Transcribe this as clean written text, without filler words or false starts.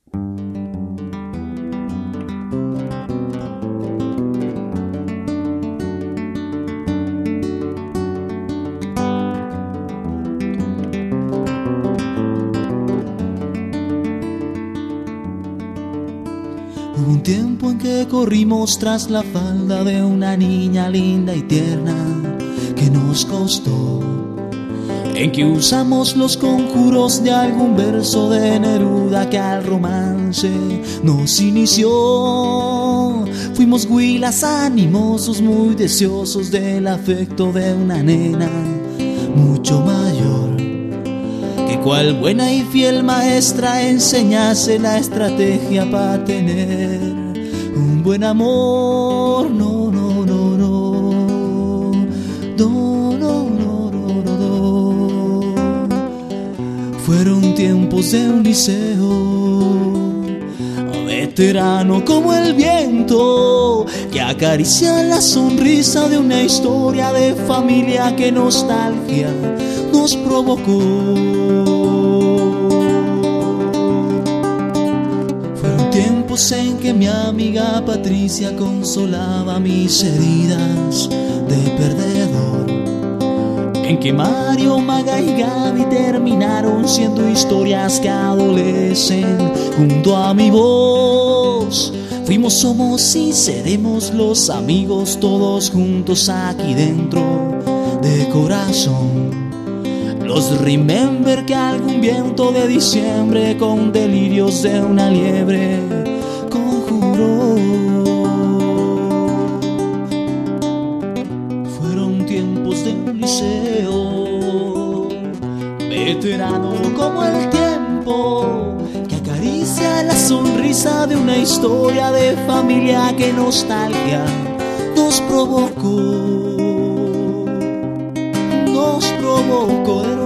Hubo un tiempo en que corrimos tras la falda de una niña linda y tierna que nos costó, en que usamos los conjuros de algún verso de Neruda que al romance nos inició. Fuimos huilas animosos, muy deseosos del afecto de una nena mucho mayor, que cual buena y fiel maestra enseñase la estrategia para tener un buen amor. No, no, no, no, no, no, no, no, no. Fueron tiempos de un liceo, veterano como el viento, que acaricia la sonrisa de una historia de familia que nostalgia nos provocó. Fueron tiempos en que mi amiga Patricia consolaba mis heridas de perdedor, en que Mario, Maga y Gaby terminaron siendo historias que adolecen junto a mi voz. Fuimos, somos y seremos los amigos todos juntos aquí dentro de corazón. Los remember que algún viento de diciembre con delirios de una liebre conjuró. Fueron tiempos de un liceo, veterano como el tiempo, que acaricia la sonrisa de una historia de familia que nostalgia nos provocó. Nos provocó.